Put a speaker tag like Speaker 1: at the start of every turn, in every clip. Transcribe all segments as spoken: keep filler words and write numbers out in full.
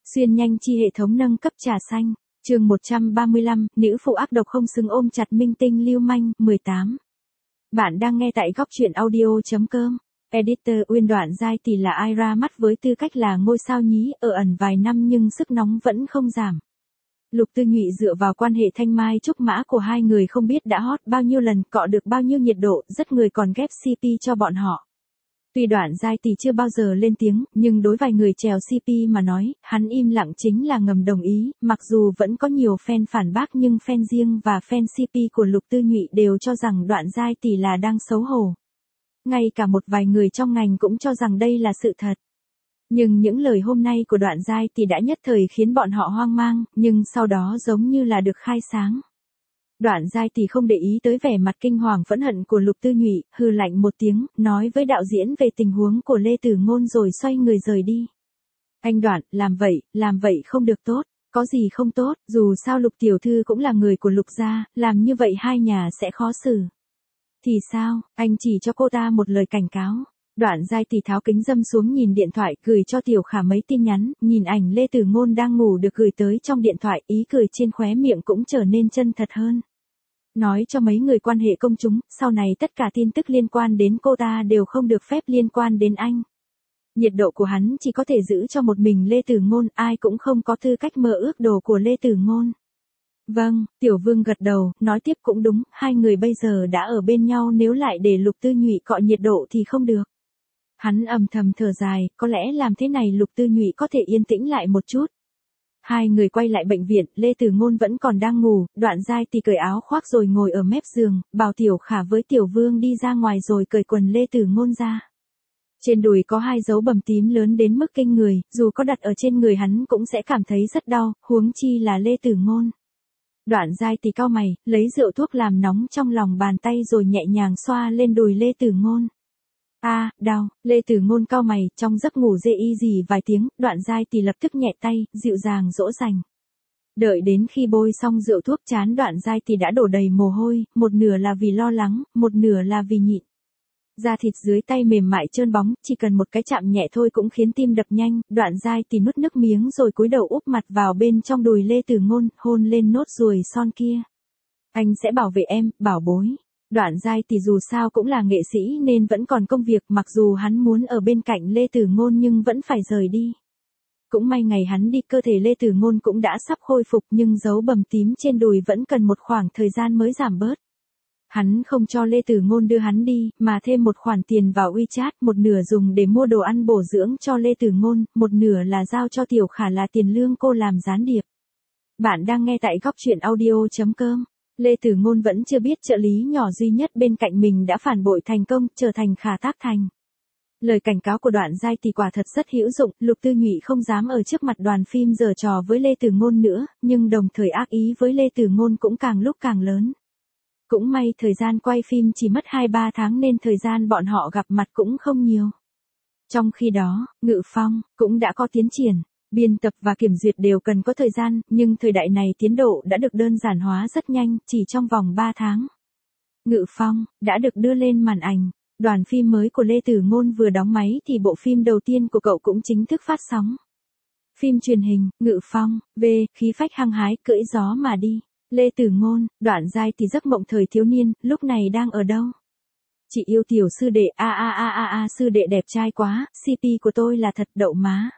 Speaker 1: Xuyên nhanh chi hệ thống nâng cấp trà xanh. Chương một trăm ba mươi lăm, nữ phụ ác độc không xứng ôm chặt minh tinh lưu manh. mười tám. Bạn đang nghe tại góc truyện audio.com. Editor Uyên Đoạn Giai Tỷ là ai ra mắt với tư cách là ngôi sao nhí, ở ẩn vài năm nhưng sức nóng vẫn không giảm. Lục Tư Nhụy dựa vào quan hệ thanh mai trúc mã của hai người không biết đã hot bao nhiêu lần, cọ được bao nhiêu nhiệt độ, rất người còn ghép xê pê cho bọn họ. Tuy Đoạn Giai Tỷ chưa bao giờ lên tiếng, nhưng đối vài người trèo xê pê mà nói, hắn im lặng chính là ngầm đồng ý, mặc dù vẫn có nhiều fan phản bác nhưng fan riêng và fan xê pê của Lục Tư Nhụy đều cho rằng Đoạn Giai Tỷ là đang xấu hổ. Ngay cả một vài người trong ngành cũng cho rằng đây là sự thật. Nhưng những lời hôm nay của Đoạn Giai Tỷ đã nhất thời khiến bọn họ hoang mang, nhưng sau đó giống như là được khai sáng. Đoạn Giai Tỷ không để ý tới vẻ mặt kinh hoàng phẫn hận của Lục Tư Nhụy, hừ lạnh một tiếng, nói với đạo diễn về tình huống của Lê Tử Ngôn rồi xoay người rời đi. Anh Đoạn, làm vậy, làm vậy không được tốt, có gì không tốt, dù sao Lục Tiểu Thư cũng là người của Lục gia, làm như vậy hai nhà sẽ khó xử. Thì sao, anh chỉ cho cô ta một lời cảnh cáo. Đoạn Giai Tỷ tháo kính dâm xuống nhìn điện thoại, gửi cho Tiểu Khả mấy tin nhắn, nhìn ảnh Lê Tử Ngôn đang ngủ được gửi tới trong điện thoại, ý cười trên khóe miệng cũng trở nên chân thật hơn. Nói cho mấy người quan hệ công chúng, sau này tất cả tin tức liên quan đến cô ta đều không được phép liên quan đến anh. Nhiệt độ của hắn chỉ có thể giữ cho một mình Lê Tử Ngôn, ai cũng không có tư cách mơ ước đồ của Lê Tử Ngôn. Vâng, Tiểu Vương gật đầu, nói tiếp cũng đúng, hai người bây giờ đã ở bên nhau, nếu lại để Lục Tư Nhụy cọ nhiệt độ thì không được. Hắn âm thầm thở dài, có lẽ làm thế này Lục Tư Nhụy có thể yên tĩnh lại một chút. Hai người quay lại bệnh viện, Lê Tử Ngôn vẫn còn đang ngủ, Đoạn Giai Tỷ cởi áo khoác rồi ngồi ở mép giường, bảo Tiểu Khả với Tiểu Vương đi ra ngoài rồi cởi quần Lê Tử Ngôn ra. Trên đùi có hai dấu bầm tím lớn đến mức kinh người, dù có đặt ở trên người hắn cũng sẽ cảm thấy rất đau, huống chi là Lê Tử Ngôn. Đoạn Giai Tỷ cau mày, lấy rượu thuốc làm nóng trong lòng bàn tay rồi nhẹ nhàng xoa lên đùi Lê Tử Ngôn. A, à, đau, Lê Tử Ngôn cau mày, trong giấc ngủ dê y gì vài tiếng, Đoạn Giai Tỷ lập tức nhẹ tay, dịu dàng dỗ dành. Đợi đến khi bôi xong rượu thuốc chán Đoạn Giai Tỷ đã đổ đầy mồ hôi, một nửa là vì lo lắng, một nửa là vì nhịn. Da thịt dưới tay mềm mại trơn bóng, chỉ cần một cái chạm nhẹ thôi cũng khiến tim đập nhanh, Đoạn Giai Tỷ nuốt nước miếng rồi cúi đầu úp mặt vào bên trong đùi Lê Tử Ngôn, hôn lên nốt ruồi son kia. Anh sẽ bảo vệ em, bảo bối. Đoạn Giai Tỷ dù sao cũng là nghệ sĩ nên vẫn còn công việc, mặc dù hắn muốn ở bên cạnh Lê Tử Ngôn nhưng vẫn phải rời đi. Cũng may ngày hắn đi cơ thể Lê Tử Ngôn cũng đã sắp khôi phục nhưng dấu bầm tím trên đùi vẫn cần một khoảng thời gian mới giảm bớt. Hắn không cho Lê Tử Ngôn đưa hắn đi, mà thêm một khoản tiền vào WeChat, một nửa dùng để mua đồ ăn bổ dưỡng cho Lê Tử Ngôn, một nửa là giao cho Tiểu Khả là tiền lương cô làm gián điệp. Bạn đang nghe tại góc truyện audio.com. Lê Tử Ngôn vẫn chưa biết trợ lý nhỏ duy nhất bên cạnh mình đã phản bội thành công, trở thành Khả Tác Thành. Lời cảnh cáo của Đoạn Giai Tỷ quả thật rất hữu dụng, Lục Tư Nhụy không dám ở trước mặt đoàn phim giở trò với Lê Tử Ngôn nữa, nhưng đồng thời ác ý với Lê Tử Ngôn cũng càng lúc càng lớn. Cũng may thời gian quay phim chỉ mất hai ba tháng nên thời gian bọn họ gặp mặt cũng không nhiều. Trong khi đó, Ngự Phong cũng đã có tiến triển. Biên tập và kiểm duyệt đều cần có thời gian, nhưng thời đại này tiến độ đã được đơn giản hóa rất nhanh, chỉ trong vòng ba tháng. Ngự Phong đã được đưa lên màn ảnh. Đoàn phim mới của Lê Tử Ngôn vừa đóng máy thì bộ phim đầu tiên của cậu cũng chính thức phát sóng. Phim truyền hình, Ngự Phong, V, khí phách hăng hái, cưỡi gió mà đi. Lê Tử Ngôn, Đoạn Giai Tỷ giấc mộng thời thiếu niên, lúc này đang ở đâu? Chị yêu tiểu sư đệ, a a a a a sư đệ đẹp trai quá, xê pê của tôi là thật đậu má.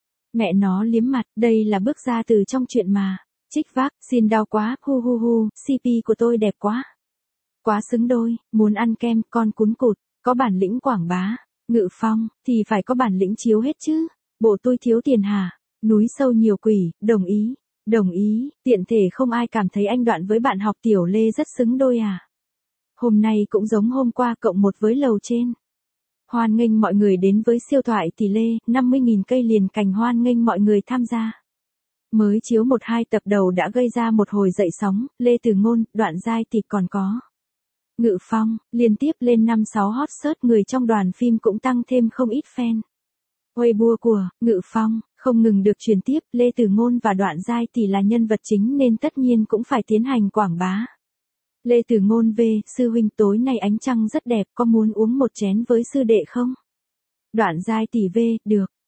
Speaker 1: Mẹ nó liếm mặt, đây là bước ra từ trong chuyện mà. Trích vác, xin đau quá, hu hu hu, xê pê của tôi đẹp quá. Quá xứng đôi, muốn ăn kem, con cún cụt, có bản lĩnh quảng bá. Ngự Phong, thì phải có bản lĩnh chiếu hết chứ. Bộ tôi thiếu tiền hả? Núi sâu nhiều quỷ, đồng ý. Đồng ý, tiện thể không ai cảm thấy anh Đoạn với bạn học Tiểu Lê rất xứng đôi à. Hôm nay cũng giống hôm qua cộng một với lầu trên. Hoan nghênh mọi người đến với siêu thoại tỷ lê, năm mươi nghìn cây liền cành hoan nghênh mọi người tham gia. Mới chiếu một hai tập đầu đã gây ra một hồi dậy sóng, Lê Tử Ngôn, Đoạn Giai Tỷ còn có. Ngự Phong, liên tiếp lên năm sáu hot search, người trong đoàn phim cũng tăng thêm không ít fan. Weibo của Ngự Phong không ngừng được truyền tiếp, Lê Tử Ngôn và Đoạn Giai Tỷ là nhân vật chính nên tất nhiên cũng phải tiến hành quảng bá. Lê Tử Ngôn về, sư huynh tối nay ánh trăng rất đẹp, có muốn uống một chén với sư đệ không? Đoạn Giai Tỷ về, được.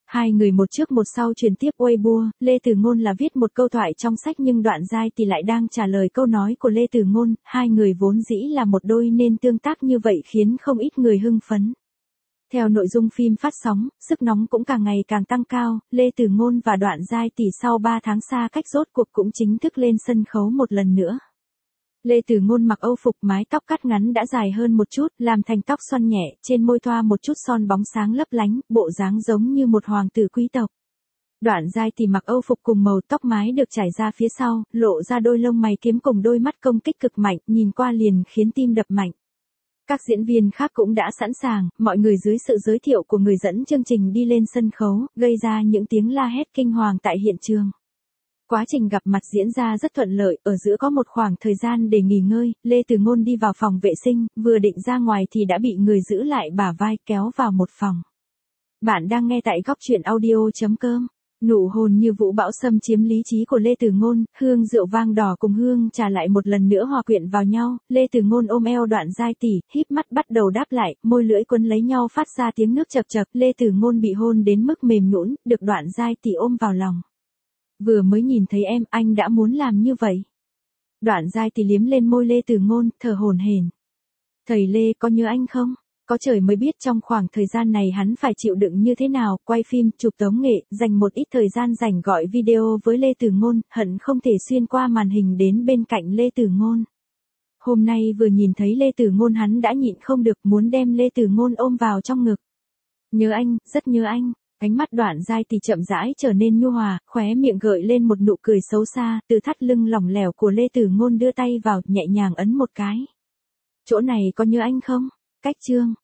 Speaker 1: Hai người một trước một sau truyền tiếp Weibo, Lê Từ Ngôn là viết một câu thoại trong sách nhưng Đoạn Giai thì lại đang trả lời câu nói của Lê Từ Ngôn, hai người vốn dĩ là một đôi nên tương tác như vậy khiến không ít người hưng phấn. Theo nội dung phim phát sóng, sức nóng cũng càng ngày càng tăng cao, Lê Từ Ngôn và Đoạn Giai tỷ sau ba tháng xa cách rốt cuộc cũng chính thức lên sân khấu một lần nữa. Lê Từ Ngôn mặc Âu phục mái tóc cắt ngắn đã dài hơn một chút, làm thành tóc xoăn nhẹ, trên môi thoa một chút son bóng sáng lấp lánh, bộ dáng giống như một hoàng tử quý tộc. Đoạn Giai thì mặc Âu phục cùng màu tóc mái được trải ra phía sau, lộ ra đôi lông mày kiếm cùng đôi mắt công kích cực mạnh, nhìn qua liền khiến tim đập mạnh. Các diễn viên khác cũng đã sẵn sàng, mọi người dưới sự giới thiệu của người dẫn chương trình đi lên sân khấu, gây ra những tiếng la hét kinh hoàng tại hiện trường. Quá trình gặp mặt diễn ra rất thuận lợi, ở giữa có một khoảng thời gian để nghỉ ngơi, Lê Từ Ngôn đi vào phòng vệ sinh, vừa định ra ngoài thì đã bị người giữ lại bả vai kéo vào một phòng. Bạn đang nghe tại góc truyện audio chấm com. Nụ hôn như vũ bão xâm chiếm lý trí của Lê Từ Ngôn, hương rượu vang đỏ cùng hương trà lại một lần nữa hòa quyện vào nhau, Lê Từ Ngôn ôm eo Đoạn Giai tỷ, híp mắt bắt đầu đáp lại, môi lưỡi quấn lấy nhau phát ra tiếng nước chập chập, Lê Từ Ngôn bị hôn đến mức mềm nhũn, được Đoạn Giai tỷ ôm vào lòng. Vừa mới nhìn thấy em, anh đã muốn làm như vậy. Đoạn Giai tỷ liếm lên môi Lê Từ Ngôn, thở hổn hển. Thầy Lê có nhớ anh không? Có trời mới biết trong khoảng thời gian này hắn phải chịu đựng như thế nào, quay phim, chụp tống nghệ, dành một ít thời gian rảnh gọi video với Lê Từ Ngôn, hận không thể xuyên qua màn hình đến bên cạnh Lê Từ Ngôn. Hôm nay vừa nhìn thấy Lê Từ Ngôn hắn đã nhịn không được muốn đem Lê Từ Ngôn ôm vào trong ngực. Nhớ anh, rất nhớ anh. Ánh mắt Đoạn Giai thì chậm rãi trở nên nhu hòa, khóe miệng gợi lên một nụ cười xấu xa, từ thắt lưng lỏng lẻo của Lê Từ Ngôn đưa tay vào, nhẹ nhàng ấn một cái. Chỗ này có nhớ anh không? Cách chương